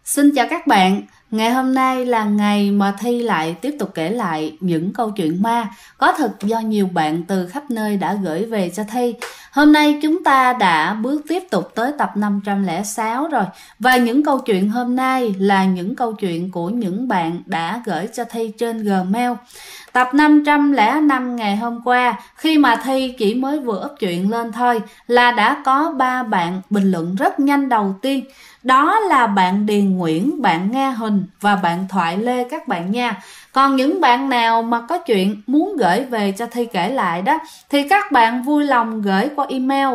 Xin chào các bạn, ngày hôm nay là ngày mà Thi lại tiếp tục kể lại những câu chuyện ma có thật do nhiều bạn từ khắp nơi đã gửi về cho Thi. Hôm nay chúng ta đã bước tiếp tục tới tập 506 rồi. Và những câu chuyện hôm nay là những câu chuyện của những bạn đã gửi cho Thi trên Gmail. Tập 505 ngày hôm qua, khi mà Thi chỉ mới vừa up chuyện lên thôi là đã có 3 bạn bình luận rất nhanh đầu tiên. Đó là bạn Điền Nguyễn, bạn Nga Huỳnh và bạn Thoại Lê các bạn nha. Còn những bạn nào mà có chuyện muốn gửi về cho Thi kể lại đó thì các bạn vui lòng gửi qua email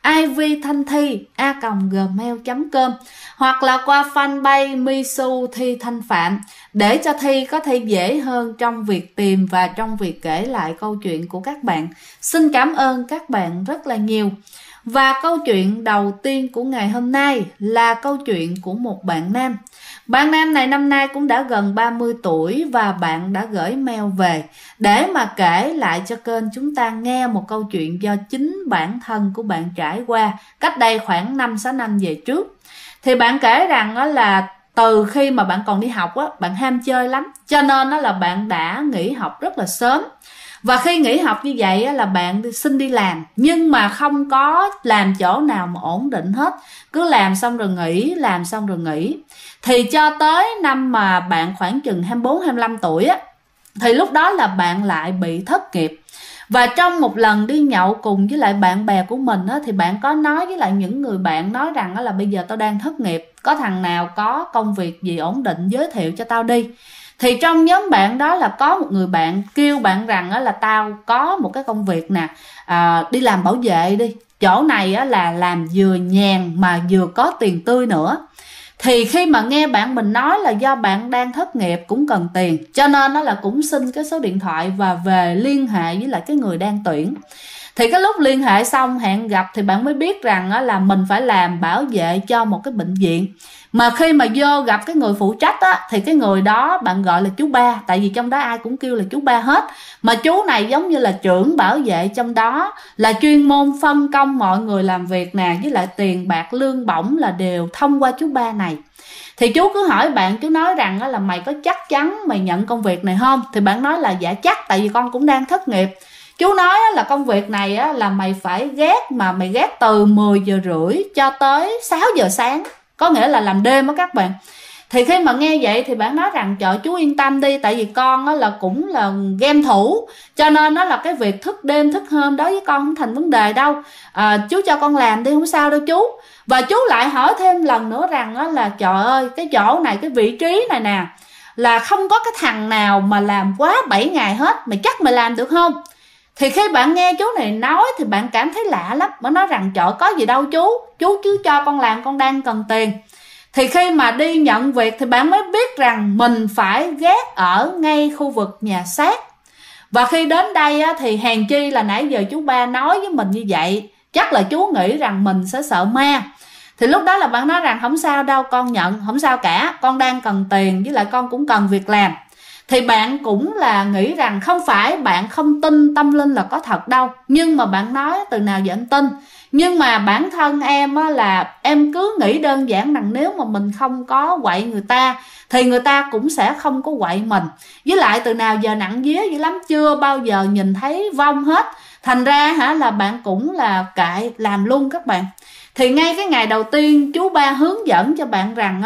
ivthanthi@gmail.com hoặc là qua fanpage Misu Thi Thanh Phạm để cho Thi có thể dễ hơn trong việc tìm và trong việc kể lại câu chuyện của các bạn. Xin cảm ơn các bạn rất là nhiều. Và câu chuyện đầu tiên của ngày hôm nay là câu chuyện của một bạn nam. Bạn nam này năm nay cũng đã gần 30 tuổi và bạn đã gửi mail về để mà kể lại cho kênh chúng ta nghe một câu chuyện do chính bản thân của bạn trải qua cách đây khoảng 5-6 năm về trước. Thì bạn kể rằng là từ khi mà bạn còn đi học bạn ham chơi lắm, cho nên là bạn đã nghỉ học rất là sớm. Và khi nghỉ học như vậy là bạn xin đi làm, nhưng mà không có làm chỗ nào mà ổn định hết. Cứ làm xong rồi nghỉ, làm xong rồi nghỉ. Thì cho tới năm mà bạn khoảng chừng 24-25 tuổi thì lúc đó là bạn lại bị thất nghiệp. Và trong một lần đi nhậu cùng với lại bạn bè của mình thì bạn có nói với lại những người bạn, nói rằng là bây giờ tao đang thất nghiệp, có thằng nào có công việc gì ổn định giới thiệu cho tao đi. Thì trong nhóm bạn đó là có một người bạn kêu bạn rằng là tao có một cái công việc nè, đi làm bảo vệ đi. Chỗ này là làm vừa nhàn mà vừa có tiền tươi nữa. Thì khi mà nghe bạn mình nói là do bạn đang thất nghiệp cũng cần tiền, cho nên nó là cũng xin cái số điện thoại và về liên hệ với lại cái người đang tuyển. Thì cái lúc liên hệ xong hẹn gặp thì bạn mới biết rằng là mình phải làm bảo vệ cho một cái bệnh viện. Mà khi mà vô gặp cái người phụ trách thì cái người đó bạn gọi là chú Ba. Tại vì trong đó ai cũng kêu là chú Ba hết. Mà chú này giống như là trưởng bảo vệ trong đó, là chuyên môn phân công mọi người làm việc nè, với lại tiền bạc lương bổng là đều thông qua chú Ba này. Thì chú cứ hỏi bạn, chú nói rằng là mày có chắc chắn mày nhận công việc này không? Thì bạn nói là dạ chắc, tại vì con cũng đang thất nghiệp. Chú nói là công việc này là mày phải ghét, mà mày ghét từ 10 giờ rưỡi cho tới 6 giờ sáng, có nghĩa là làm đêm các bạn. Thì khi mà nghe vậy thì bạn nói rằng trời chú yên tâm đi, tại vì con là cũng là game thủ, cho nên nó là cái việc thức đêm thức hôm đối với con không thành vấn đề đâu. Chú cho con làm đi, không sao đâu chú. Và chú lại hỏi thêm lần nữa rằng là trời ơi, cái chỗ này, cái vị trí này nè, là không có cái thằng nào mà làm quá 7 ngày hết, mày chắc mày làm được không? Thì khi bạn nghe chú này nói thì bạn cảm thấy lạ lắm. Bạn nói rằng trời có gì đâu chú cứ cho con làm, con đang cần tiền. Thì khi mà đi nhận việc thì bạn mới biết rằng mình phải ghét ở ngay khu vực nhà xác. Và khi đến đây thì hèn chi là nãy giờ chú Ba nói với mình như vậy, chắc là chú nghĩ rằng mình sẽ sợ ma. Thì lúc đó là bạn nói rằng không sao đâu, con nhận, không sao cả, con đang cần tiền với lại con cũng cần việc làm. Thì bạn cũng là nghĩ rằng không phải bạn không tin tâm linh là có thật đâu, nhưng mà bạn nói từ nào giờ anh tin. Nhưng mà bản thân em là em cứ nghĩ đơn giản rằng nếu mà mình không có quậy người ta thì người ta cũng sẽ không có quậy mình. Với lại từ nào giờ nặng vía dữ lắm, chưa bao giờ nhìn thấy vong hết. Thành ra là bạn cũng là kệ làm luôn các bạn. Thì ngay cái ngày đầu tiên chú Ba hướng dẫn cho bạn rằng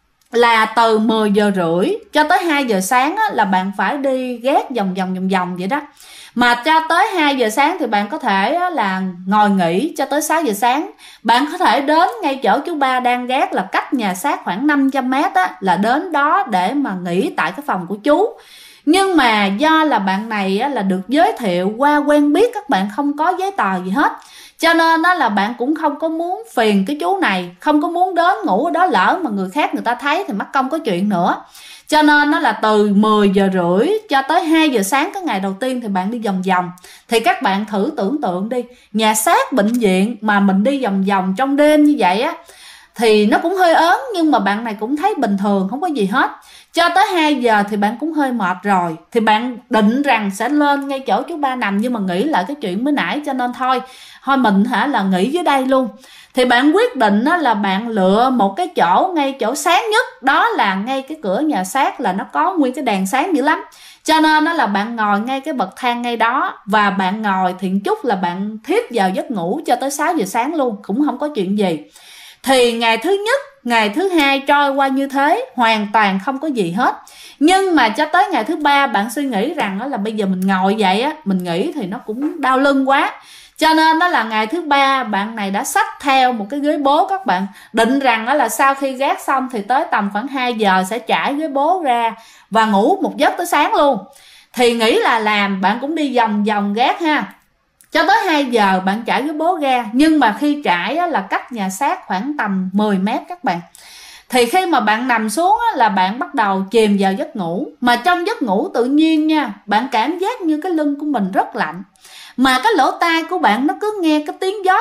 là từ 10 giờ rưỡi cho tới 2 giờ sáng là bạn phải đi ghét vòng vòng vậy đó. Mà cho tới 2 giờ sáng thì bạn có thể là ngồi nghỉ cho tới 6 giờ sáng. Bạn có thể đến ngay chỗ chú Ba đang ghét, là cách nhà xác khoảng 500 mét là đến đó để mà nghỉ tại cái phòng của chú. Nhưng mà do là bạn này là được giới thiệu qua quen biết, các bạn không có giấy tờ gì hết, cho nên là bạn cũng không có muốn phiền cái chú này, không có muốn đến ngủ ở đó, lỡ mà người khác người ta thấy thì mắc công có chuyện nữa. Cho nên là từ 10 giờ rưỡi cho tới 2 giờ sáng cái ngày đầu tiên thì bạn đi vòng vòng. Thì các bạn thử tưởng tượng đi, nhà xác bệnh viện mà mình đi vòng vòng trong đêm như vậy thì nó cũng hơi ớn, nhưng mà bạn này cũng thấy bình thường, không có gì hết. Cho tới 2 giờ thì bạn cũng hơi mệt rồi, thì bạn định rằng sẽ lên ngay chỗ chú Ba nằm, nhưng mà nghĩ lại cái chuyện mới nãy cho nên thôi thôi mình là nghỉ dưới đây luôn. Thì bạn quyết định là bạn lựa một cái chỗ ngay chỗ sáng nhất, đó là ngay cái cửa nhà xác là nó có nguyên cái đèn sáng dữ lắm. Cho nên là bạn ngồi ngay cái bậc thang ngay đó, và bạn ngồi thiện chút là bạn thiếp vào giấc ngủ cho tới 6 giờ sáng luôn, cũng không có chuyện gì. Thì ngày thứ nhất, ngày thứ hai trôi qua như thế, hoàn toàn không có gì hết. Nhưng mà cho tới ngày thứ ba bạn suy nghĩ rằng là bây giờ mình ngồi vậy mình nghỉ thì nó cũng đau lưng quá. Cho nên đó là ngày thứ ba bạn này đã xách theo một cái ghế bố các bạn, định rằng là sau khi gác xong thì tới tầm khoảng 2 giờ sẽ trải ghế bố ra và ngủ một giấc tới sáng luôn. Thì nghĩ là làm, bạn cũng đi vòng vòng gác ha. Cho tới 2 giờ bạn trải ghế bố ra, nhưng mà khi trải là cách nhà xác khoảng tầm 10 mét các bạn. Thì khi mà bạn nằm xuống là bạn bắt đầu chìm vào giấc ngủ. Mà trong giấc ngủ tự nhiên nha, bạn cảm giác như cái lưng của mình rất lạnh. Mà cái lỗ tai của bạn nó cứ nghe cái tiếng gió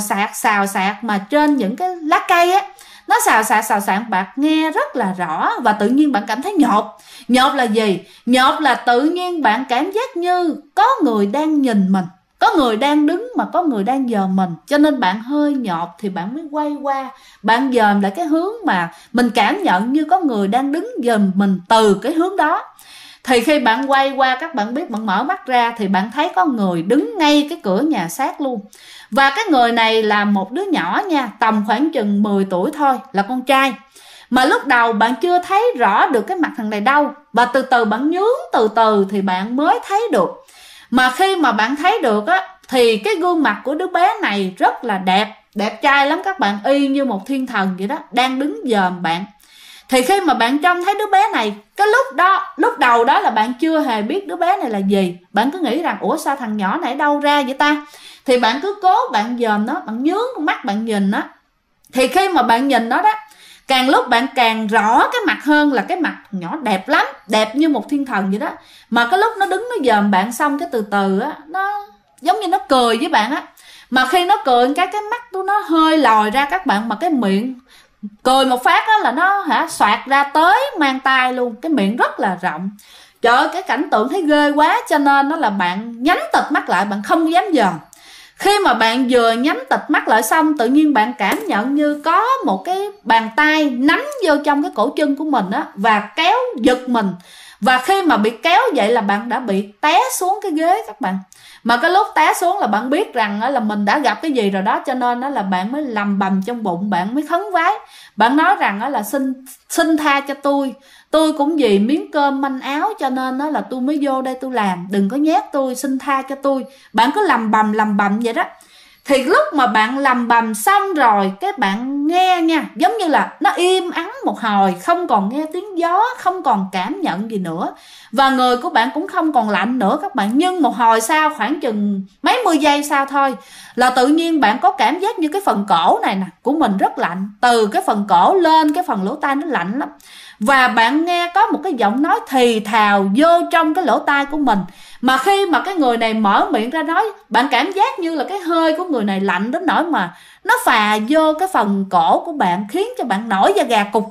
xào xạc mà trên những cái lá cây nó xào xạc, bạn nghe rất là rõ. Và tự nhiên bạn cảm thấy nhột. Nhột là gì? Nhột là tự nhiên bạn cảm giác như có người đang nhìn mình, có người đang đứng mà có người đang dòm mình. Cho nên bạn hơi nhột thì bạn mới quay qua, bạn dòm lại cái hướng mà mình cảm nhận như có người đang đứng dòm mình từ cái hướng đó. Thì khi bạn quay qua, các bạn biết, bạn mở mắt ra thì bạn thấy có người đứng ngay cái cửa nhà xác luôn. Và cái người này là một đứa nhỏ nha, tầm khoảng chừng 10 tuổi thôi, là con trai. Mà lúc đầu bạn chưa thấy rõ được cái mặt thằng này đâu, và từ từ bạn nhướng từ từ thì bạn mới thấy được. Mà khi mà bạn thấy được thì cái gương mặt của đứa bé này rất là đẹp, đẹp trai lắm các bạn, y như một thiên thần vậy đó, đang đứng dòm bạn. Thì khi mà bạn trông thấy đứa bé này, cái lúc đầu đó là bạn chưa hề biết đứa bé này là gì. Bạn cứ nghĩ rằng ủa sao thằng nhỏ này đâu ra vậy ta. Thì bạn cứ cố bạn dòm nó, bạn nhướng con mắt bạn nhìn nó. Thì khi mà bạn nhìn nó đó, càng lúc bạn càng rõ cái mặt hơn, là cái mặt nhỏ đẹp lắm, đẹp như một thiên thần vậy đó. Mà cái lúc nó đứng nó dòm bạn xong cái từ từ nó giống như nó cười với bạn Mà khi nó cười cái mắt của nó hơi lòi ra các bạn, mà cái miệng cười một phát là nó xoạc ra tới mang tai luôn, cái miệng rất là rộng. Trời ơi, cái cảnh tượng thấy ghê quá, cho nên nó là bạn nhắm tịt mắt lại, bạn không dám dòm. Khi mà bạn vừa nhắm tịt mắt lại xong, tự nhiên bạn cảm nhận như có một cái bàn tay nắm vô trong cái cổ chân của mình và kéo giật mình. Và khi mà bị kéo vậy là bạn đã bị té xuống cái ghế các bạn. Mà cái lúc té xuống là bạn biết rằng là mình đã gặp cái gì rồi đó. Cho nên là bạn mới lầm bầm trong bụng, bạn mới khấn vái. Bạn nói rằng là xin tha cho tôi cũng vì miếng cơm manh áo cho nên là tôi mới vô đây tôi làm, đừng có nhét tôi, xin tha cho tôi. Bạn cứ lầm bầm vậy đó. Thì lúc mà bạn lầm bầm xong rồi, cái bạn nghe nha, giống như là nó im ắng một hồi, không còn nghe tiếng gió, không còn cảm nhận gì nữa. Và người của bạn cũng không còn lạnh nữa các bạn. Nhưng một hồi sau, khoảng chừng mấy mươi giây sau thôi, là tự nhiên bạn có cảm giác như cái phần cổ này nè của mình rất lạnh. Từ cái phần cổ lên cái phần lỗ tai nó lạnh lắm. Và bạn nghe có một cái giọng nói thì thào vô trong cái lỗ tai của mình. Mà khi mà cái người này mở miệng ra nói, bạn cảm giác như là cái hơi của người này lạnh đến nỗi mà nó phà vô cái phần cổ của bạn, khiến cho bạn nổi da gà cục.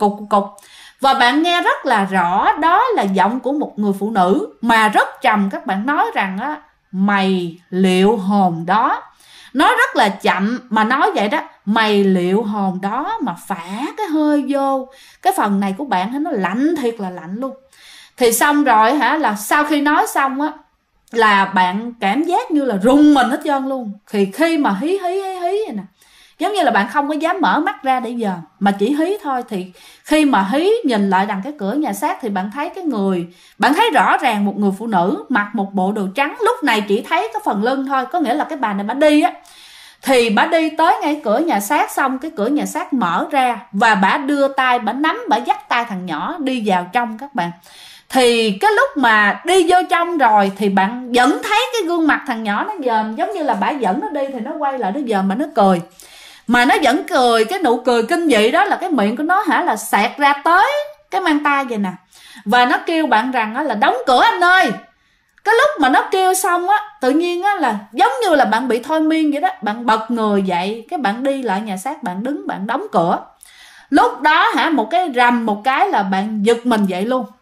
Và bạn nghe rất là rõ, đó là giọng của một người phụ nữ mà rất trầm. Các bạn nói rằng mày liệu hồn đó. Nói rất là chậm mà nói vậy đó, mày liệu hồn đó, mà phả cái hơi vô cái phần này của bạn nó lạnh thiệt là lạnh luôn. Thì xong rồi là sau khi nói xong là bạn cảm giác như là rùng mình hết trơn luôn. Thì khi mà hí vậy nè, giống như là bạn không có dám mở mắt ra để giờ, mà chỉ hí thôi. Thì khi mà hí nhìn lại đằng cái cửa nhà xác thì bạn thấy bạn thấy rõ ràng một người phụ nữ mặc một bộ đồ trắng. Lúc này chỉ thấy cái phần lưng thôi, có nghĩa là cái bà này bà đi thì bà đi tới ngay cửa nhà xác, xong cái cửa nhà xác mở ra và bà đưa tay, bà nắm, bà dắt tay thằng nhỏ đi vào trong các bạn. Thì cái lúc mà đi vô trong rồi thì bạn vẫn thấy cái gương mặt thằng nhỏ nó dòm, giống như là bà dẫn nó đi thì nó quay lại nó dòm mà nó cười. Mà nó vẫn cười, cái nụ cười kinh dị đó là cái miệng của nó là xẹt ra tới cái mang tay vậy nè. Và nó kêu bạn rằng là đóng cửa anh ơi. Cái lúc mà nó kêu xong tự nhiên là giống như là bạn bị thôi miên vậy đó. Bạn bật người dậy, cái bạn đi lại nhà xác, bạn đứng, bạn đóng cửa. Lúc đó một cái rầm một cái là bạn giật mình dậy luôn.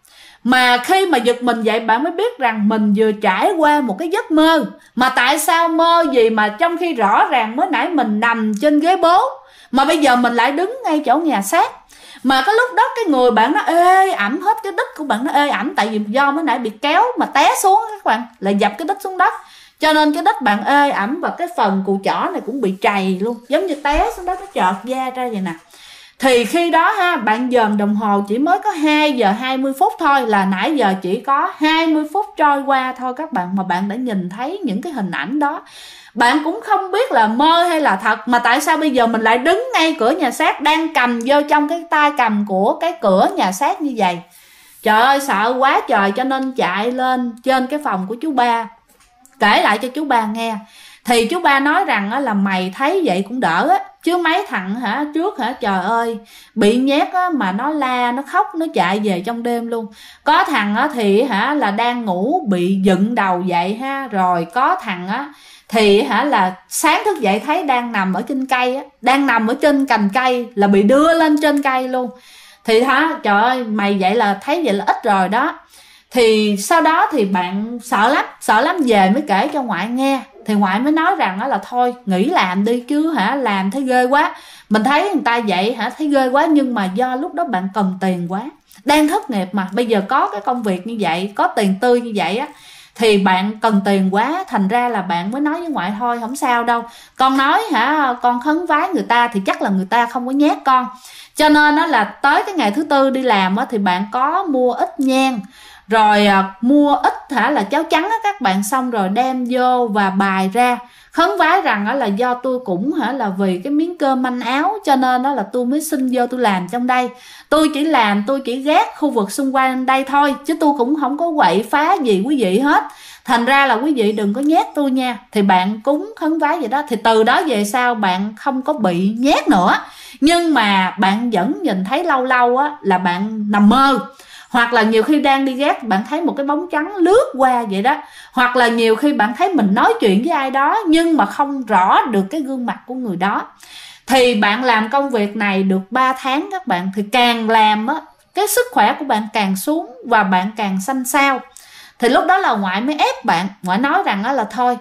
Mà khi mà giật mình dậy, bạn mới biết rằng mình vừa trải qua một cái giấc mơ. Mà tại sao mơ gì mà trong khi rõ ràng mới nãy mình nằm trên ghế bố, mà bây giờ mình lại đứng ngay chỗ nhà xác. Mà cái lúc đó cái người bạn nó ê ẩm hết, cái đít của bạn nó ê ẩm. Tại vì do mới nãy bị kéo mà té xuống các bạn, lại dập cái đít xuống đất, cho nên cái đít bạn ê ẩm. Và cái phần cùi chỏ này cũng bị trầy luôn, giống như té xuống đất nó chợt da ra vậy nè. Thì khi đó ha, bạn dòm đồng hồ chỉ mới có 2 giờ 20 phút thôi, là nãy giờ chỉ có 20 phút trôi qua thôi các bạn, mà bạn đã nhìn thấy những cái hình ảnh đó. Bạn cũng không biết là mơ hay là thật, mà tại sao bây giờ mình lại đứng ngay cửa nhà xác, đang cầm vô trong cái tay cầm của cái cửa nhà xác như vậy. Trời ơi sợ quá trời, cho nên chạy lên trên cái phòng của chú Ba, kể lại cho chú Ba nghe. Thì chú Ba nói rằng là mày thấy vậy cũng đỡ á, chứ mấy thằng trước trời ơi bị nhét mà nó la nó khóc nó chạy về trong đêm luôn. Có thằng thì là đang ngủ bị dựng đầu dậy ha, rồi có thằng thì là sáng thức dậy thấy đang nằm ở trên cây á, đang nằm ở trên cành cây là bị đưa lên trên cây luôn. Thì trời ơi mày vậy là thấy vậy là ít rồi đó. Thì sau đó thì bạn sợ lắm về mới kể cho ngoại nghe. Thì ngoại mới nói rằng là thôi nghỉ làm đi chứ làm thấy ghê quá. Mình thấy người ta vậy thấy ghê quá, nhưng mà do lúc đó bạn cần tiền quá, đang thất nghiệp mà bây giờ có cái công việc như vậy, có tiền tươi như vậy á, thì bạn cần tiền quá, thành ra là bạn mới nói với ngoại thôi không sao đâu, con nói con khấn vái người ta thì chắc là người ta không có nhét con. Cho nên là tới cái ngày thứ tư đi làm thì bạn có mua ít nhang, rồi mua ít là cháo trắng các bạn, xong rồi đem vô và bài ra khấn vái rằng là do tôi cũng là vì cái miếng cơm manh áo, cho nên là tôi mới xin vô tôi làm trong đây. Tôi chỉ gác khu vực xung quanh đây thôi, chứ tôi cũng không có quậy phá gì quý vị hết, thành ra là quý vị đừng có nhét tôi nha. Thì bạn cúng khấn vái vậy đó, thì từ đó về sau bạn không có bị nhét nữa. Nhưng mà bạn vẫn nhìn thấy lâu lâu là bạn nằm mơ, hoặc là nhiều khi đang đi gác bạn thấy một cái bóng trắng lướt qua vậy đó, hoặc là nhiều khi bạn thấy mình nói chuyện với ai đó nhưng mà không rõ được cái gương mặt của người đó. Thì bạn làm công việc này được 3 tháng các bạn, thì càng làm cái sức khỏe của bạn càng xuống và bạn càng xanh xao. Thì lúc đó là ngoại mới ép bạn, ngoại nói rằng là thôi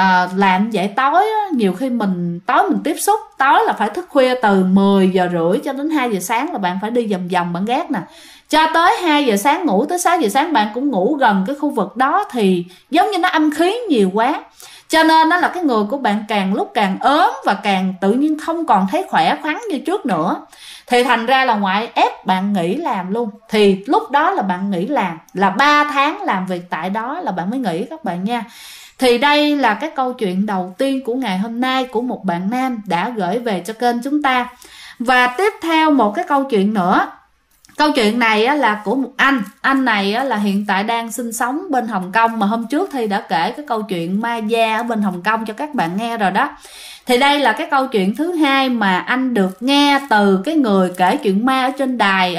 làm vậy tối nhiều khi tối mình tiếp xúc, tối là phải thức khuya từ 10 giờ rưỡi cho đến 2 giờ sáng là bạn phải đi vòng vòng bạn gác nè, cho tới 2 giờ sáng ngủ, tới 6 giờ sáng bạn cũng ngủ gần cái khu vực đó, thì giống như nó âm khí nhiều quá, cho nên là cái người của bạn càng lúc càng ốm và càng tự nhiên không còn thấy khỏe khoắn như trước nữa. Thì thành ra là ngoại ép bạn nghỉ làm luôn. Thì lúc đó là bạn nghỉ làm, là 3 tháng làm việc tại đó là bạn mới nghỉ các bạn nha. Thì đây là cái câu chuyện đầu tiên của ngày hôm nay của một bạn nam đã gửi về cho kênh chúng ta. Và tiếp theo một cái câu chuyện nữa. Câu chuyện này là của một anh này là hiện tại đang sinh sống bên Hồng Kông, mà hôm trước Thi đã kể cái câu chuyện ma da ở bên Hồng Kông cho các bạn nghe rồi đó. Thì đây là cái câu chuyện thứ hai mà anh được nghe từ cái người kể chuyện ma ở trên đài,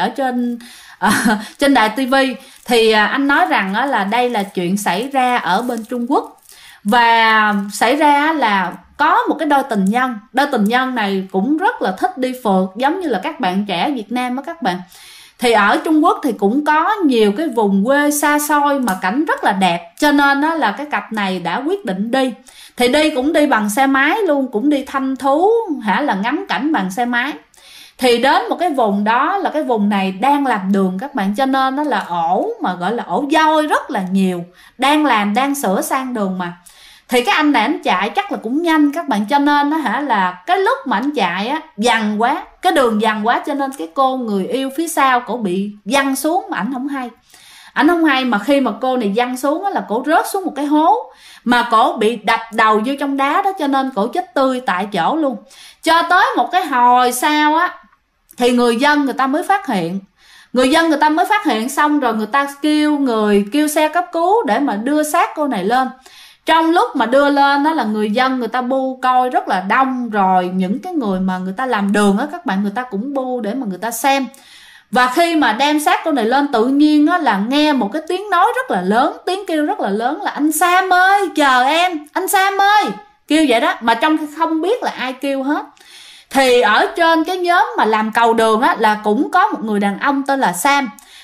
trên đài TV. Thì anh nói rằng là đây là chuyện xảy ra ở bên Trung Quốc, và xảy ra là có một cái đôi tình nhân này cũng rất là thích đi phượt, giống như là các bạn trẻ Việt Nam á các bạn. Thì ở Trung Quốc thì cũng có nhiều cái vùng quê xa xôi mà cảnh rất là đẹp, cho nên là cái cặp này đã quyết định đi. Thì cũng đi bằng xe máy luôn, cũng đi thăm thú là ngắm cảnh bằng xe máy. Thì đến một cái vùng đó là cái vùng này đang làm đường các bạn, cho nên nó là ổ mà gọi là ổ voi rất là nhiều, đang sửa sang đường mà. Thì cái anh này anh chạy chắc là cũng nhanh các bạn, cho nên là cái lúc mà anh chạy dằn quá, cái đường dằn quá, cho nên cái cô người yêu phía sau cổ bị văng xuống mà ảnh không hay. Mà khi mà cô này văng xuống là cổ rớt xuống một cái hố, mà cổ bị đập đầu vô trong đá đó, cho nên cổ chết tươi tại chỗ luôn. Cho tới một cái hồi sau thì người dân người ta mới phát hiện, xong rồi người ta kêu xe cấp cứu để mà đưa xác cô này lên. Trong lúc mà đưa lên đó là người dân người ta bu coi rất là đông, rồi những cái người mà người ta làm đường các bạn, người ta cũng bu để mà người ta xem. Và khi mà đem xác cô này lên, tự nhiên là nghe một cái tiếng nói rất là lớn, tiếng kêu rất là lớn là anh Sam ơi chờ em, anh Sam ơi, kêu vậy đó, mà trong khi không biết là ai kêu hết. Thì ở trên cái nhóm mà làm cầu đường là cũng có một người đàn ông tên là Sam.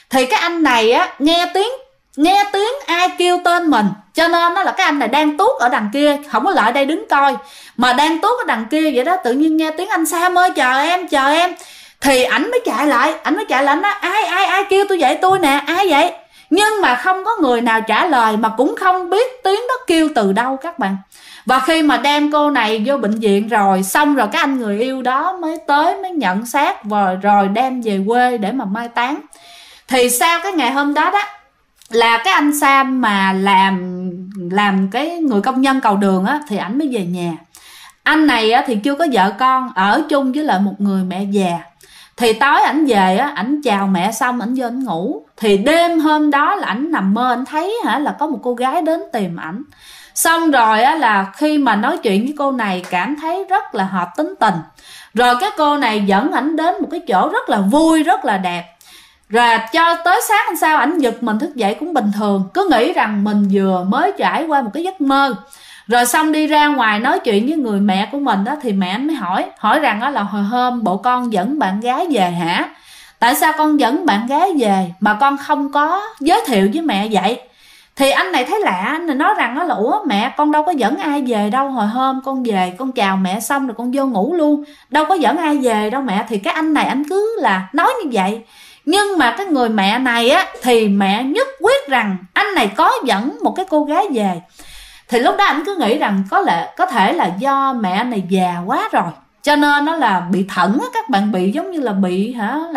Thì cái anh này á nghe tiếng ai kêu tên mình, cho nên nó là cái anh này đang tuốt ở đằng kia, không có lại đây đứng coi mà đang tuốt ở đằng kia vậy đó. Tự nhiên nghe tiếng anh Sam ơi chờ em, thì ảnh mới chạy lại, ảnh nói ai kêu tôi vậy, tôi nè, ai vậy? Nhưng mà không có người nào trả lời, mà cũng không biết tiếng đó kêu từ đâu các bạn. Và khi mà đem cô này vô bệnh viện rồi, xong rồi cái anh người yêu đó mới nhận xác và rồi đem về quê để mà mai táng. Thì sau cái ngày hôm đó đó là cái anh Sam mà làm cái người công nhân cầu đường á, thì ảnh mới về nhà. Anh này á thì chưa có vợ con, ở chung với lại một người mẹ già. Thì tối ảnh về á, ảnh chào mẹ xong ảnh vô ảnh ngủ. Thì đêm hôm đó là ảnh nằm mơ, ảnh thấy là có một cô gái đến tìm ảnh. Xong rồi á là khi mà nói chuyện với cô này cảm thấy rất là hợp tính tình. Rồi cái cô này dẫn ảnh đến một cái chỗ rất là vui, rất là đẹp. Rồi cho tới sáng hôm sau ảnh giật mình thức dậy cũng bình thường, cứ nghĩ rằng mình vừa mới trải qua một cái giấc mơ. Rồi xong đi ra ngoài nói chuyện với người mẹ của mình đó, thì mẹ anh mới hỏi rằng đó là hồi hôm bộ con dẫn bạn gái về hả? Tại sao con dẫn bạn gái về mà con không có giới thiệu với mẹ vậy? Thì anh này thấy lạ, anh này nói rằng đó là ủa mẹ, con đâu có dẫn ai về đâu, hồi hôm con về con chào mẹ xong rồi con vô ngủ luôn, đâu có dẫn ai về đâu mẹ. Thì cái anh này anh cứ là nói như vậy. Nhưng mà cái người mẹ này á thì mẹ nhất quyết rằng anh này có dẫn một cái cô gái về. Thì lúc đó anh cứ nghĩ rằng có thể là do mẹ anh này già quá rồi, cho nên nó là bị thận á các bạn, bị giống như là bị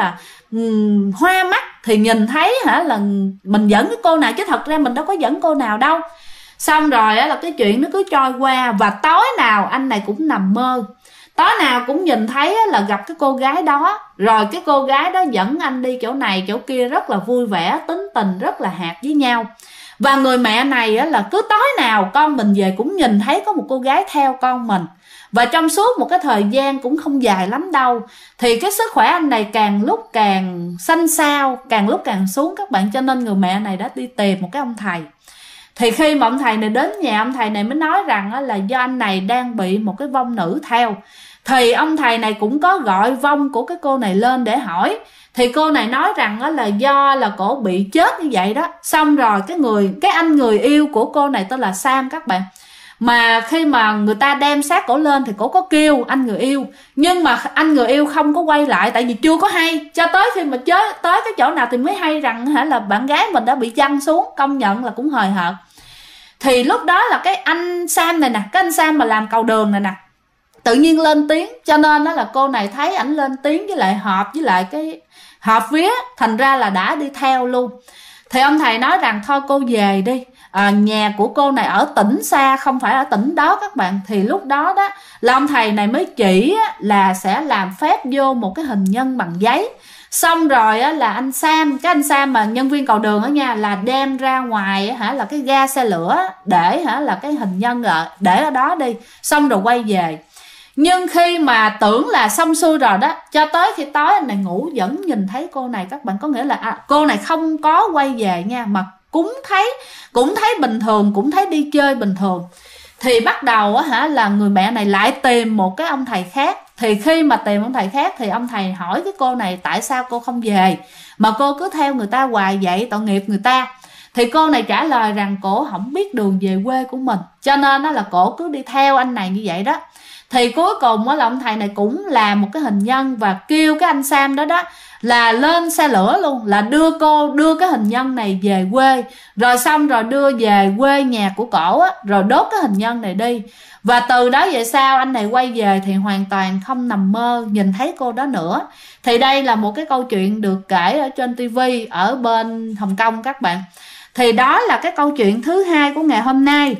hoa mắt, thì nhìn thấy là mình dẫn cái cô nào, chứ thật ra mình đâu có dẫn cô nào đâu. Xong rồi á là cái chuyện nó cứ trôi qua, và tối nào anh này cũng nằm mơ, tối nào cũng nhìn thấy là gặp cái cô gái đó. Rồi cái cô gái đó dẫn anh đi chỗ này chỗ kia rất là vui vẻ, tính tình rất là hạt với nhau. Và người mẹ này á là cứ tối nào con mình về cũng nhìn thấy có một cô gái theo con mình. Và trong suốt một cái thời gian cũng không dài lắm đâu, thì cái sức khỏe anh này càng lúc càng xanh xao, càng lúc càng xuống các bạn. Cho nên người mẹ này đã đi tìm một cái ông thầy. Thì khi mà ông thầy này đến nhà, ông thầy này mới nói rằng là do anh này đang bị một cái vong nữ theo. Thì ông thầy này cũng có gọi vong của cái cô này lên để hỏi. Thì cô này nói rằng là do là cổ bị chết như vậy đó. Xong rồi cái anh người yêu của cô này tên là Sam các bạn. Mà khi mà người ta đem xác cổ lên thì cổ có kêu anh người yêu, nhưng mà anh người yêu không có quay lại, tại vì chưa có hay. Cho tới khi mà tới cái chỗ nào thì mới hay rằng là bạn gái mình đã bị văng xuống. Công nhận là cũng hời hợt. Thì lúc đó là cái anh Sam này nè, cái anh Sam mà làm cầu đường này nè, tự nhiên lên tiếng. Cho nên đó là cô này thấy ảnh lên tiếng với lại hợp vía, thành ra là đã đi theo luôn. Thì ông thầy nói rằng thôi cô về đi, nhà của cô này ở tỉnh xa, không phải ở tỉnh đó các bạn. Thì lúc đó đó là ông thầy này mới chỉ là sẽ làm phép vô một cái hình nhân bằng giấy. Xong rồi là cái anh Sam mà nhân viên cầu đường đó nha, là đem ra ngoài là cái ga xe lửa để là cái hình nhân để ở đó đi, xong rồi quay về. Nhưng khi mà tưởng là xong xuôi rồi đó, cho tới khi tối anh này ngủ vẫn nhìn thấy cô này các bạn. Có nghĩa là cô này không có quay về nha, mà cũng thấy bình thường, cũng thấy đi chơi bình thường. Thì bắt đầu là người mẹ này lại tìm một cái ông thầy khác. Thì khi mà tìm ông thầy khác thì ông thầy hỏi cái cô này tại sao cô không về mà cô cứ theo người ta hoài vậy, tội nghiệp người ta. Thì cô này trả lời rằng cổ không biết đường về quê của mình, cho nên là cổ cứ đi theo anh này như vậy đó. Thì cuối cùng là ông thầy này cũng làm một cái hình nhân và kêu cái anh Sam đó là lên xe lửa luôn, là đưa cái hình nhân này về quê. Rồi xong rồi đưa về quê nhà của cổ rồi đốt cái hình nhân này đi. Và từ đó về sau anh này quay về thì hoàn toàn không nằm mơ nhìn thấy cô đó nữa. Thì đây là một cái câu chuyện được kể ở trên TV ở bên Hồng Kông các bạn. Thì đó là cái câu chuyện thứ hai của ngày hôm nay.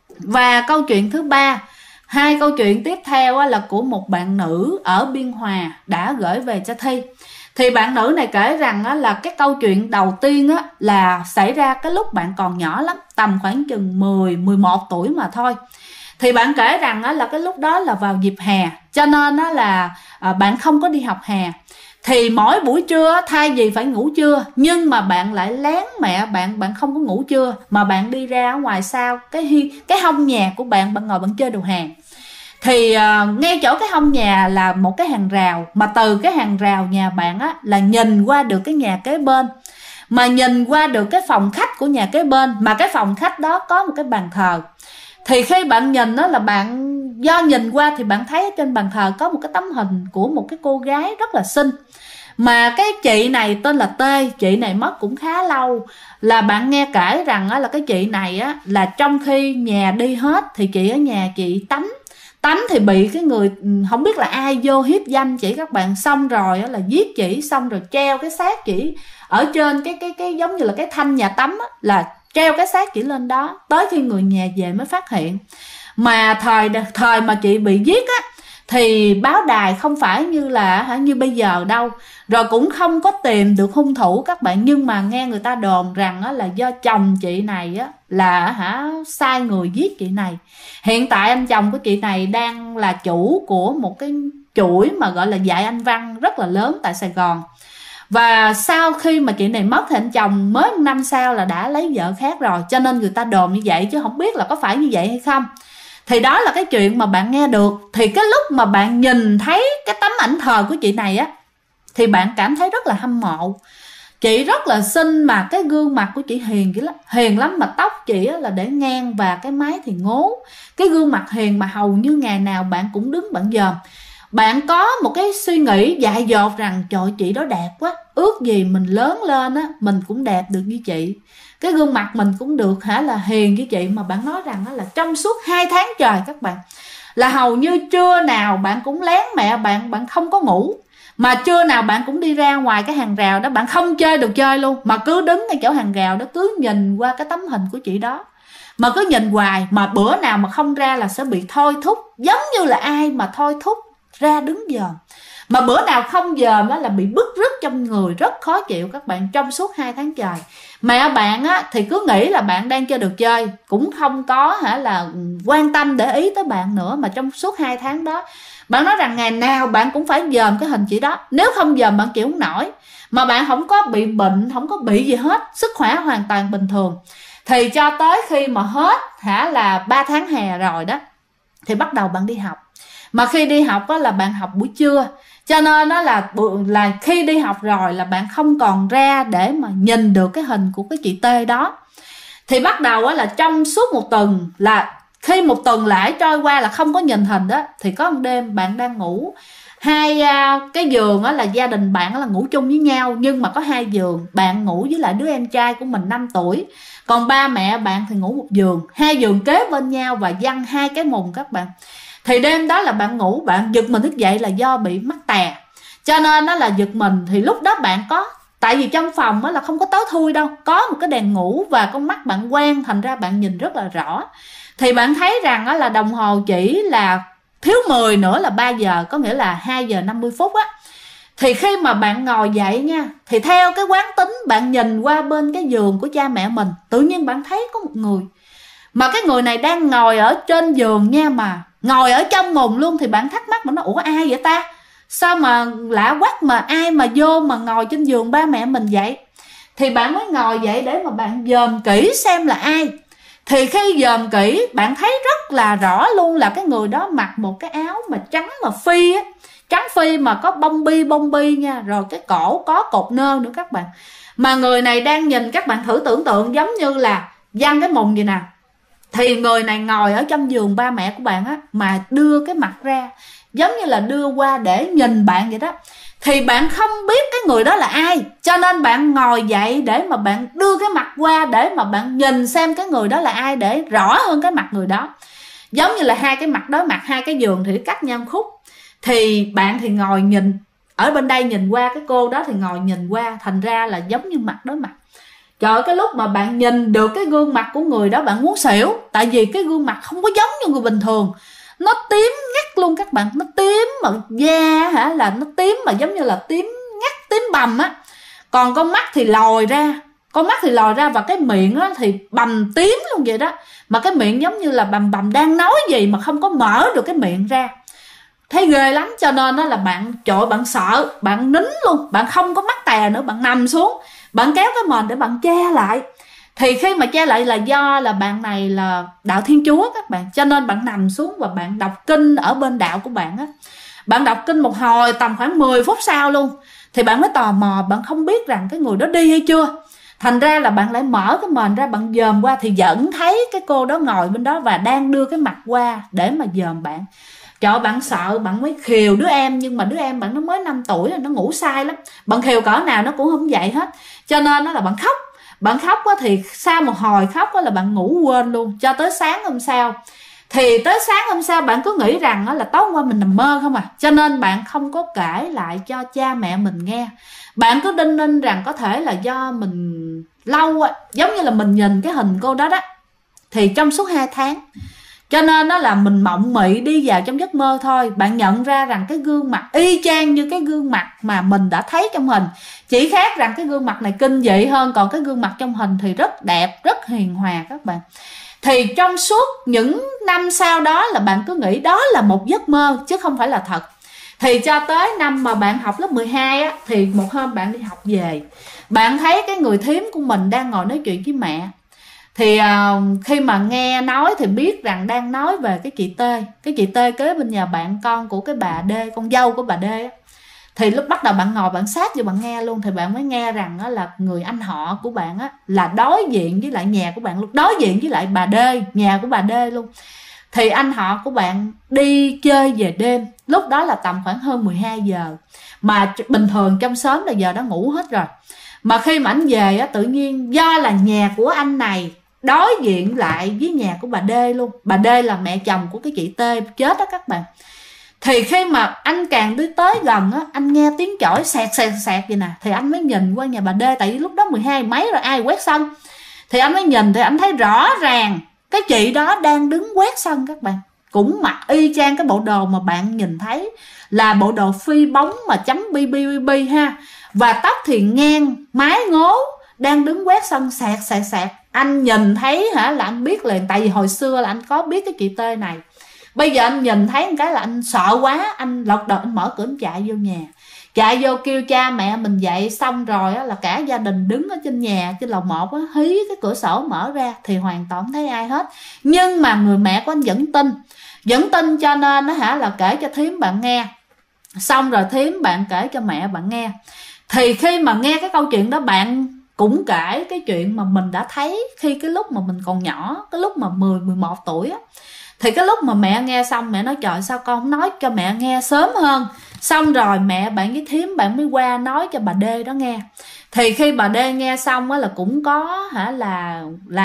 Và câu chuyện thứ ba, hai câu chuyện tiếp theo là của một bạn nữ ở Biên Hòa đã gửi về cho Thi. Thì bạn nữ này kể rằng là cái câu chuyện đầu tiên là xảy ra cái lúc bạn còn nhỏ lắm, tầm khoảng chừng 10-11 tuổi mà thôi. Thì bạn kể rằng là cái lúc đó là vào dịp hè, cho nên là bạn không có đi học hè. Thì mỗi buổi trưa thay vì phải ngủ trưa, nhưng mà bạn lại lén mẹ bạn không có ngủ trưa, mà bạn đi ra ngoài sau cái hông nhà của bạn ngồi bạn chơi đồ hàng. Thì ngay chỗ cái hông nhà là một cái hàng rào, mà từ cái hàng rào nhà bạn là nhìn qua được cái nhà kế bên. mà nhìn qua được cái phòng khách của nhà kế bên, mà cái phòng khách đó có một cái bàn thờ. Thì khi bạn nhìn đó là bạn, do nhìn qua thì bạn thấy trên bàn thờ có một cái tấm hình của một cái cô gái rất là xinh. Mà cái chị này tên là Tê, chị này mất cũng khá lâu. Là bạn nghe kể rằng là cái chị này á, là trong khi nhà đi hết thì chị ở nhà chị tắm thì bị cái người không biết là ai vô hiếp dâm chị các bạn, xong rồi là giết chị, xong rồi treo cái xác chị ở trên cái giống như là cái thanh nhà tắm á, là treo cái xác chị lên đó, tới khi người nhà về mới phát hiện. Mà thời mà chị bị giết á thì báo đài không phải như là như bây giờ đâu, rồi cũng không có tìm được hung thủ các bạn. Nhưng mà nghe người ta đồn rằng là do chồng chị này á là sai người giết chị này. Hiện tại anh chồng của chị này đang là chủ của một cái chuỗi mà gọi là dạy Anh văn rất là lớn tại Sài Gòn. Và sau khi mà chị này mất thì anh chồng mới 1 năm sau là đã lấy vợ khác rồi, cho nên người ta đồn như vậy, chứ không biết là có phải như vậy hay không. Thì đó là cái chuyện mà bạn nghe được. Thì cái lúc mà bạn nhìn thấy cái tấm ảnh thờ của chị này á, thì bạn cảm thấy rất là hâm mộ. Chị rất là xinh, mà cái gương mặt của chị hiền lắm. Mà tóc chị á là để ngang và cái mái thì ngố. Cái gương mặt hiền mà hầu như ngày nào bạn cũng đứng bạn dòm. Bạn có một cái suy nghĩ dại dột rằng trời, chị đó đẹp quá, ước gì mình lớn lên á mình cũng đẹp được như chị, cái gương mặt mình cũng được là hiền với chị. Mà bạn nói rằng là trong suốt 2 tháng trời các bạn, là hầu như trưa nào bạn cũng lén mẹ bạn không có ngủ, mà trưa nào bạn cũng đi ra ngoài cái hàng rào đó, bạn không chơi được chơi luôn, mà cứ đứng ngay chỗ hàng rào đó, cứ nhìn qua cái tấm hình của chị đó, mà cứ nhìn hoài. Mà bữa nào mà không ra là sẽ bị thôi thúc, giống như là ai mà thôi thúc ra đứng dòm. Mà bữa nào không dòm là bị bứt rứt trong người, rất khó chịu các bạn, trong suốt 2 tháng trời. Mẹ bạn á thì cứ nghĩ là bạn đang chơi được chơi, cũng không có là quan tâm để ý tới bạn nữa. Mà trong suốt 2 tháng đó, bạn nói rằng ngày nào bạn cũng phải dòm cái hình chị đó, nếu không dòm bạn chịu không nổi. Mà bạn không có bị bệnh, không có bị gì hết, sức khỏe hoàn toàn bình thường. Thì cho tới khi mà hết là 3 tháng hè rồi đó, thì bắt đầu bạn đi học. Mà khi đi học á là bạn học buổi trưa, cho nên đó là khi đi học rồi là bạn không còn ra để mà nhìn được cái hình của cái chị T đó. Thì bắt đầu á là trong suốt 1 tuần, là khi 1 tuần lại trôi qua là không có nhìn hình đó, thì có một đêm bạn đang ngủ hai cái giường á, là gia đình bạn là ngủ chung với nhau, nhưng mà có 2 giường. Bạn ngủ với lại đứa em trai của mình 5 tuổi, còn ba mẹ bạn thì ngủ 1 giường, 2 giường kế bên nhau và văng 2 cái mùng các bạn. Thì đêm đó là bạn ngủ, bạn giật mình thức dậy là do bị mắc tè, cho nên nó là giật mình. Thì lúc đó bạn có, tại vì trong phòng đó là không có tối thui đâu, có một cái đèn ngủ và con mắt bạn quen, thành ra bạn nhìn rất là rõ. Thì bạn thấy rằng đó là đồng hồ chỉ là thiếu 10 nữa là 3 giờ, có nghĩa là 2 giờ 50 phút á. Thì khi mà bạn ngồi dậy nha, thì theo cái quán tính bạn nhìn qua bên cái giường của cha mẹ mình, tự nhiên bạn thấy có một người, mà cái người này đang ngồi ở trên giường nha, mà ngồi ở trong mùng luôn. Thì bạn thắc mắc, mà nó ủa ai vậy ta, sao mà lạ quắc, mà ai mà vô mà ngồi trên giường ba mẹ mình vậy. Thì bạn mới ngồi dậy để mà bạn dòm kỹ xem là ai. Thì khi dòm kỹ bạn thấy rất là rõ luôn là cái người đó mặc một cái áo mà trắng mà phi á, trắng phi mà có bông bi nha, rồi cái cổ có cột nơ nữa các bạn. Mà người này đang nhìn, các bạn thử tưởng tượng giống như là văng cái mùng vậy nè. Thì người này ngồi ở trong giường ba mẹ của bạn á, mà đưa cái mặt ra giống như là đưa qua để nhìn bạn vậy đó. Thì bạn không biết cái người đó là ai, cho nên bạn ngồi dậy để mà bạn đưa cái mặt qua để mà bạn nhìn xem cái người đó là ai, để rõ hơn cái mặt người đó. Giống như là 2 cái mặt đối mặt, 2 cái giường thì cách nhau khúc. Thì bạn thì ngồi nhìn ở bên đây nhìn qua, cái cô đó thì ngồi nhìn qua, thành ra là giống như mặt đối mặt. Trời ơi, cái lúc mà bạn nhìn được cái gương mặt của người đó bạn muốn xỉu. Tại vì cái gương mặt không có giống như người bình thường, nó tím ngắt luôn các bạn. Nó tím mà da là nó tím mà giống như là tím ngắt, tím bầm á. Còn con mắt thì lồi ra, và cái miệng á thì bầm tím luôn vậy đó. Mà cái miệng giống như là bầm đang nói gì mà không có mở được cái miệng ra. Thấy ghê lắm, cho nên đó là bạn bạn sợ, bạn nín luôn, bạn không có mắc tè nữa, bạn nằm xuống, bạn kéo cái mền để bạn che lại. Thì khi mà che lại là do là bạn này là đạo Thiên Chúa các bạn, cho nên bạn nằm xuống và bạn đọc kinh ở bên đạo của bạn á. Bạn đọc kinh một hồi tầm khoảng 10 phút sau luôn, thì bạn mới tò mò, bạn không biết rằng cái người đó đi hay chưa. Thành ra là bạn lại mở cái mền ra, bạn dòm qua thì vẫn thấy cái cô đó ngồi bên đó và đang đưa cái mặt qua để mà dòm bạn. Trời ơi, bạn sợ, bạn mới khều đứa em, nhưng mà đứa em bạn nó mới 5 tuổi, nó ngủ say lắm. Bạn khều cỡ nào nó cũng không dậy hết. Cho nên đó là bạn khóc. Bạn khóc thì sau một hồi khóc là bạn ngủ quên luôn, cho tới sáng hôm sau. Thì tới sáng hôm sau bạn cứ nghĩ rằng là tối hôm qua mình nằm mơ không à. Cho nên bạn không có kể lại cho cha mẹ mình nghe. Bạn cứ đinh ninh rằng có thể là do mình lâu, giống như là mình nhìn cái hình cô đó đó, thì trong suốt 2 tháng, cho nên đó là mình mộng mị đi vào trong giấc mơ thôi. Bạn nhận ra rằng cái gương mặt y chang như cái gương mặt mà mình đã thấy trong hình, chỉ khác rằng cái gương mặt này kinh dị hơn, còn cái gương mặt trong hình thì rất đẹp, rất hiền hòa các bạn. Thì trong suốt những năm sau đó là bạn cứ nghĩ đó là một giấc mơ chứ không phải là thật. Thì cho tới năm mà bạn học lớp 12 á, thì một hôm bạn đi học về, bạn thấy cái người thím của mình đang ngồi nói chuyện với mẹ. Thì khi mà nghe nói thì biết rằng đang nói về cái chị T. Cái chị T kế bên nhà bạn, con của cái bà D, con dâu của bà D á. Thì lúc bắt đầu bạn ngồi bạn sát vô bạn nghe luôn, thì bạn mới nghe rằng á, là người anh họ của bạn á, là đối diện với lại nhà của bạn luôn, đối diện với lại bà D, nhà của bà D luôn. Thì anh họ của bạn đi chơi về đêm, lúc đó là tầm khoảng hơn 12 giờ. Mà bình thường trong xóm là giờ đã ngủ hết rồi. Mà khi mà anh về á, tự nhiên do là nhà của anh này đối diện lại với nhà của bà D luôn. Bà D là mẹ chồng của cái chị T chết đó các bạn. Thì khi mà anh càng đi tới gần á, anh nghe tiếng chổi sẹt sẹt sẹt vậy nè, thì anh mới nhìn qua nhà bà D. Tại vì lúc đó 12 mấy rồi, ai quét sân. Thì anh mới nhìn thì anh thấy rõ ràng cái chị đó đang đứng quét sân các bạn. Cũng mặc y chang cái bộ đồ mà bạn nhìn thấy, là bộ đồ phi bóng mà chấm BBBB ha. Và tóc thì ngang, mái ngố, đang đứng quét sân sẹt sẹt sẹt. Anh nhìn thấy là anh biết liền. Tại vì hồi xưa là anh có biết cái chị T này. Bây giờ anh nhìn thấy một cái là anh sợ quá, anh lật đật anh mở cửa anh chạy vô nhà. Chạy vô kêu cha mẹ mình dậy, xong rồi á, là cả gia đình đứng ở trên nhà, trên lầu 1 á, hí cái cửa sổ mở ra thì hoàn toàn không thấy ai hết. Nhưng mà người mẹ của anh vẫn tin cho nên á, là kể cho thím bạn nghe. Xong rồi thím bạn kể cho mẹ bạn nghe. Thì khi mà nghe cái câu chuyện đó, bạn cũng kể cái chuyện mà mình đã thấy khi cái lúc mà mình còn nhỏ, cái lúc mà 10-11 tuổi á. Thì cái lúc mà mẹ nghe xong, mẹ nói trời sao con không nói cho mẹ nghe sớm hơn. Xong rồi mẹ bạn với thím bạn mới qua nói cho bà D đó nghe. Thì khi bà D nghe xong á, là cũng có là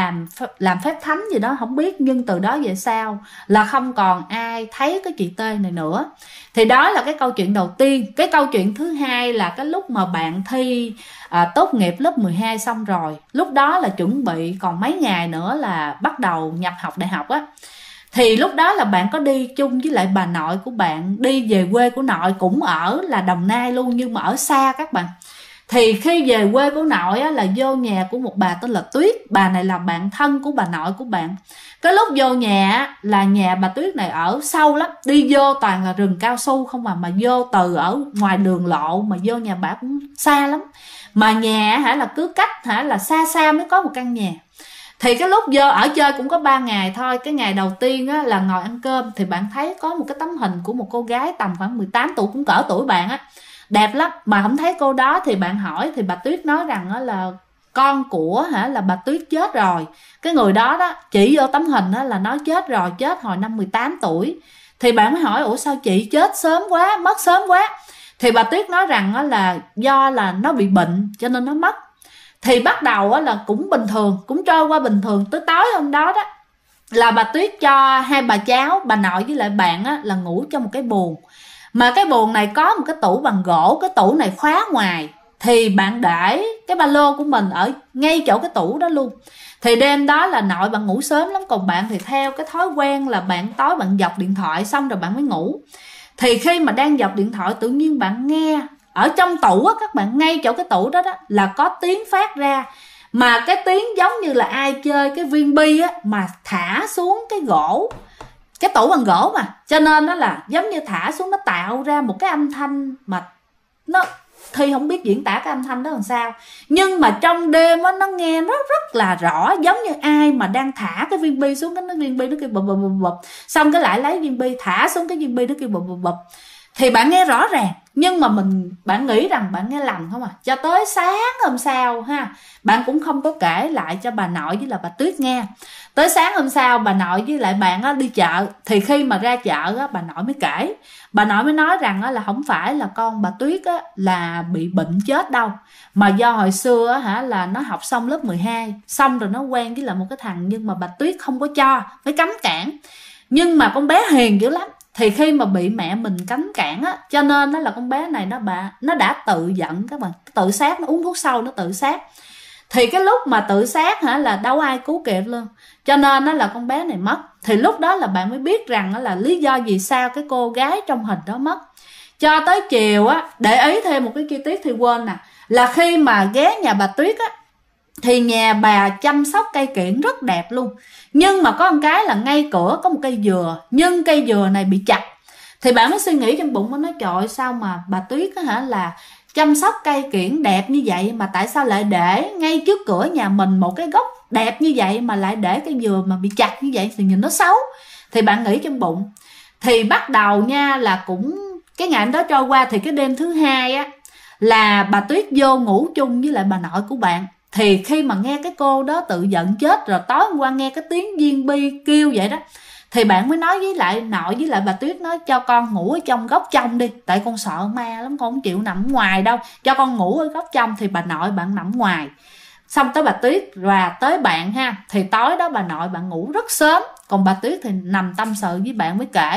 làm phép thánh gì đó không biết. Nhưng từ đó về sau là không còn ai thấy cái chị T này nữa. Thì đó là cái câu chuyện đầu tiên. Cái câu chuyện thứ hai là cái lúc mà bạn thi tốt nghiệp lớp 12 xong rồi. Lúc đó là chuẩn bị còn mấy ngày nữa là bắt đầu nhập học đại học á. Thì lúc đó là bạn có đi chung với lại bà nội của bạn, đi về quê của nội, cũng ở là Đồng Nai luôn nhưng mà ở xa các bạn. Thì khi về quê của nội á, là vô nhà của một bà tên là Tuyết. Bà này là bạn thân của bà nội của bạn. Cái lúc vô nhà á, là nhà bà Tuyết này ở sâu lắm, đi vô toàn là rừng cao su không mà vô từ ở ngoài đường lộ mà vô nhà bà cũng xa lắm. Mà nhà là cứ cách là xa xa mới có một căn nhà. Thì cái lúc vô ở chơi cũng có 3 ngày thôi. Cái ngày đầu tiên á, là ngồi ăn cơm thì bạn thấy có một cái tấm hình của một cô gái tầm khoảng 18 tuổi, cũng cỡ tuổi bạn á, đẹp lắm. Mà không thấy cô đó thì bạn hỏi thì bà Tuyết nói rằng á, là con của là bà Tuyết chết rồi. Cái người đó đó chỉ vô tấm hình á, là nói chết rồi, chết hồi năm 18 tuổi. Thì bạn mới hỏi ủa sao chị chết sớm quá, mất sớm quá. Thì bà Tuyết nói rằng á, là do là nó bị bệnh cho nên nó mất. Thì bắt đầu là cũng bình thường, cũng trôi qua bình thường. Tới tối hôm đó đó là bà Tuyết cho hai bà cháu, bà nội với lại bạn á, là ngủ trong một cái buồng. Mà cái buồng này có một cái tủ bằng gỗ, cái tủ này khóa ngoài. Thì bạn để cái ba lô của mình ở ngay chỗ cái tủ đó luôn. Thì đêm đó là nội bạn ngủ sớm lắm, còn bạn thì theo cái thói quen là bạn tối bạn dọc điện thoại xong rồi bạn mới ngủ. Thì khi mà đang dọc điện thoại tự nhiên bạn nghe ở trong tủ á, các bạn, ngay chỗ cái tủ đó đó là có tiếng phát ra. Mà cái tiếng giống như là ai chơi cái viên bi á, mà thả xuống cái gỗ, cái tủ bằng gỗ mà. Cho nên đó là giống như thả xuống, nó tạo ra một cái âm thanh mà nó Thi không biết diễn tả cái âm thanh đó làm sao. Nhưng mà trong đêm á, nó nghe nó rất là rõ, giống như ai mà đang thả cái viên bi xuống, cái viên bi nó kêu bụp bụp bụp bụp, xong cái lại lấy viên bi thả xuống cái viên bi nó kêu bụp bụp bụp. Thì bạn nghe rõ ràng. Nhưng mà bạn nghĩ rằng bạn nghe lầm không à. Cho tới sáng hôm sau ha, bạn cũng không có kể lại cho bà nội với là bà Tuyết nghe. Tới sáng hôm sau bà nội với lại bạn á, đi chợ. Thì khi mà ra chợ á, bà nội mới kể. Bà nội mới nói rằng á, là không phải là con bà Tuyết á, là bị bệnh chết đâu, mà do hồi xưa á, hả, là nó học xong lớp 12 xong rồi nó quen với lại một cái thằng, nhưng mà bà Tuyết không có cho, mới cấm cản. Nhưng mà con bé hiền dữ lắm, thì khi mà bị mẹ mình cấm cản á, cho nên nó là con bé này nó đã tự giận các bạn, tự sát, nó uống thuốc sâu nó tự sát. Thì cái lúc mà tự sát hả, là đâu ai cứu kịp luôn, cho nên nó là con bé này mất. Thì lúc đó là bạn mới biết rằng là lý do vì sao cái cô gái trong hình đó mất. Cho tới chiều á, để ý thêm một cái chi tiết thì quên nè, là khi mà ghé nhà bà Tuyết á, thì nhà bà chăm sóc cây kiểng rất đẹp luôn. Nhưng mà có một cái là ngay cửa có một cây dừa, nhưng cây dừa này bị chặt. Thì bạn mới suy nghĩ trong bụng, nó nói trời ơi, sao mà bà Tuyết á hả, là chăm sóc cây kiểng đẹp như vậy mà tại sao lại để ngay trước cửa nhà mình một cái gốc đẹp như vậy mà lại để cây dừa mà bị chặt như vậy, thì nhìn nó xấu. Thì bạn nghĩ trong bụng. Thì bắt đầu nha, là cũng cái ngày đó trôi qua, thì cái đêm thứ hai á, là bà Tuyết vô ngủ chung với lại bà nội của bạn. Thì khi mà nghe cái cô đó tự giận chết rồi, tối hôm qua nghe cái tiếng viên bi kêu vậy đó, thì bạn mới nói với lại nội với lại bà Tuyết, nói cho con ngủ ở trong góc trong đi, tại con sợ ma lắm, con không chịu nằm ngoài đâu, cho con ngủ ở góc trong. Thì bà nội bạn nằm ngoài, xong tới bà Tuyết và tới bạn ha. Thì tối đó bà nội bạn ngủ rất sớm, còn bà Tuyết thì nằm tâm sự với bạn,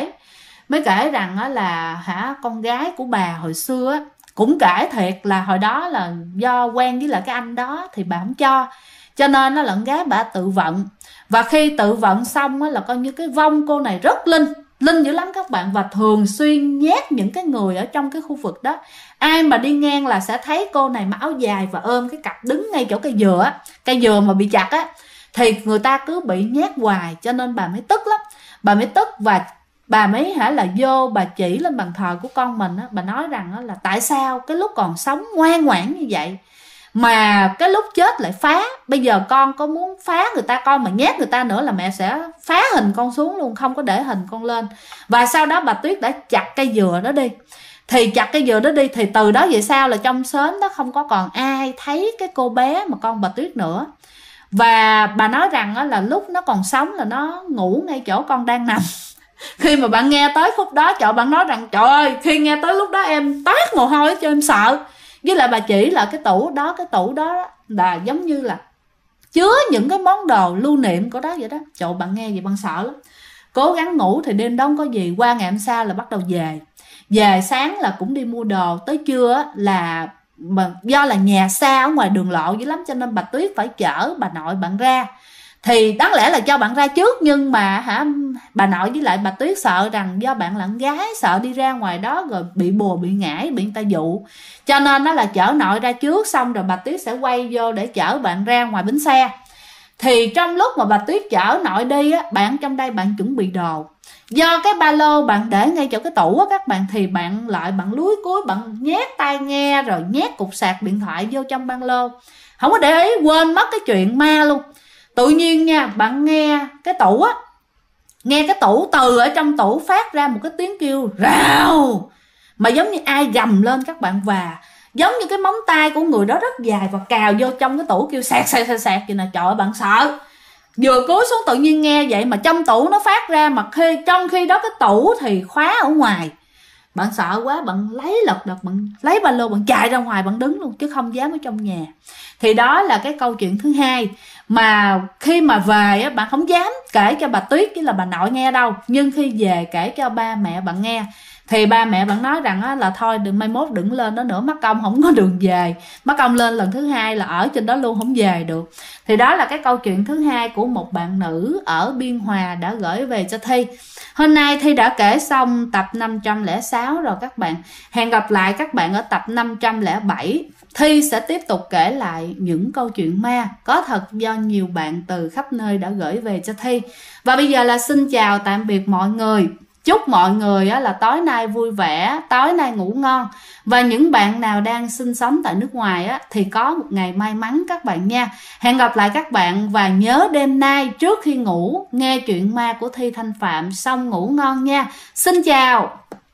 mới kể rằng á là hả, con gái của bà hồi xưa á, cũng kể thiệt là hồi đó là do quen với lại cái anh đó thì bà không cho nên nó là con gái bà tự vận. Và khi tự vận xong á, là coi như cái vong cô này rất linh dữ lắm các bạn, và thường xuyên nhét những cái người ở trong cái khu vực đó. Ai mà đi ngang là sẽ thấy cô này mặc áo dài và ôm cái cặp đứng ngay chỗ cây dừa mà bị chặt á, thì người ta cứ bị nhét hoài, cho nên bà mới tức lắm. Bà mới tức và bà mới hả, là vô bà chỉ lên bàn thờ của con mình á. Bà nói rằng á, là tại sao cái lúc còn sống ngoan ngoãn như vậy mà cái lúc chết lại phá. Bây giờ con có muốn phá người ta, con mà nhét người ta nữa là mẹ sẽ phá hình con xuống luôn, không có để hình con lên. Và sau đó bà Tuyết đã chặt cây dừa đó đi. Thì chặt cây dừa đó đi, thì từ đó về sau là trong xóm đó không có còn ai thấy cái cô bé mà con bà Tuyết nữa. Và bà nói rằng á, là lúc nó còn sống là nó ngủ ngay chỗ con đang nằm. Khi mà bạn nghe tới khúc đó, bạn nói rằng trời ơi, khi nghe tới lúc đó em toát mồ hôi cho em sợ. Với lại bà chỉ là cái tủ đó là giống như là chứa những cái món đồ lưu niệm của đó vậy đó. Trời, bạn nghe vậy bạn sợ lắm. Cố gắng ngủ thì đêm đó không có gì. Qua ngày hôm sau là bắt đầu về sáng là cũng đi mua đồ. Tới trưa là do là nhà xa ở ngoài đường lộ dữ lắm, cho nên bà Tuyết phải chở bà nội bạn ra. Thì đáng lẽ là cho bạn ra trước, nhưng mà hả, bà nội với lại bà Tuyết sợ rằng do bạn là con gái, sợ đi ra ngoài đó rồi bị bùa bị ngải, bị người ta dụ, cho nên nó là chở nội ra trước, xong rồi bà Tuyết sẽ quay vô để chở bạn ra ngoài bến xe. Thì trong lúc mà bà Tuyết chở nội đi á, bạn trong đây bạn chuẩn bị đồ. Do cái ba lô bạn để ngay chỗ cái tủ á các bạn, thì bạn lúi cúi, bạn nhét tai nghe rồi nhét cục sạc điện thoại vô trong ba lô, không có để ý, quên mất cái chuyện ma luôn. Tự nhiên nha, bạn nghe cái tủ á, nghe cái tủ từ ở trong tủ phát ra một cái tiếng kêu rào, mà giống như ai gầm lên các bạn, và giống như cái móng tay của người đó rất dài và cào vô trong cái tủ kêu sạc vậy nè. Trời ơi, bạn sợ, vừa cúi xuống tự nhiên nghe vậy mà trong tủ nó phát ra, mà trong khi đó cái tủ thì khóa ở ngoài. Bạn sợ quá, bạn lấy lật đật, bạn lấy ba lô, bạn chạy ra ngoài, bạn đứng luôn chứ không dám ở trong nhà. Thì đó là cái câu chuyện thứ hai mà khi mà về á, bạn không dám kể cho bà Tuyết với là bà nội nghe đâu, nhưng khi về kể cho ba mẹ bạn nghe thì ba mẹ bạn nói rằng á, là thôi đừng, mai mốt đừng lên đó nữa, mất công không có đường về, mất công lên lần thứ hai là ở trên đó luôn, không về được. Thì đó là cái câu chuyện thứ hai của một bạn nữ ở Biên Hòa đã gửi về cho Thi. Hôm nay Thi đã kể xong tập 506 rồi các bạn. Hẹn gặp lại các bạn ở tập 507. Thi sẽ tiếp tục kể lại những câu chuyện ma có thật do nhiều bạn từ khắp nơi đã gửi về cho Thi. Và bây giờ là xin chào tạm biệt mọi người. Chúc mọi người là tối nay vui vẻ, tối nay ngủ ngon. Và những bạn nào đang sinh sống tại nước ngoài thì có một ngày may mắn các bạn nha. Hẹn gặp lại các bạn, và nhớ đêm nay trước khi ngủ nghe chuyện ma của Thi Thanh Phạm xong ngủ ngon nha. Xin chào.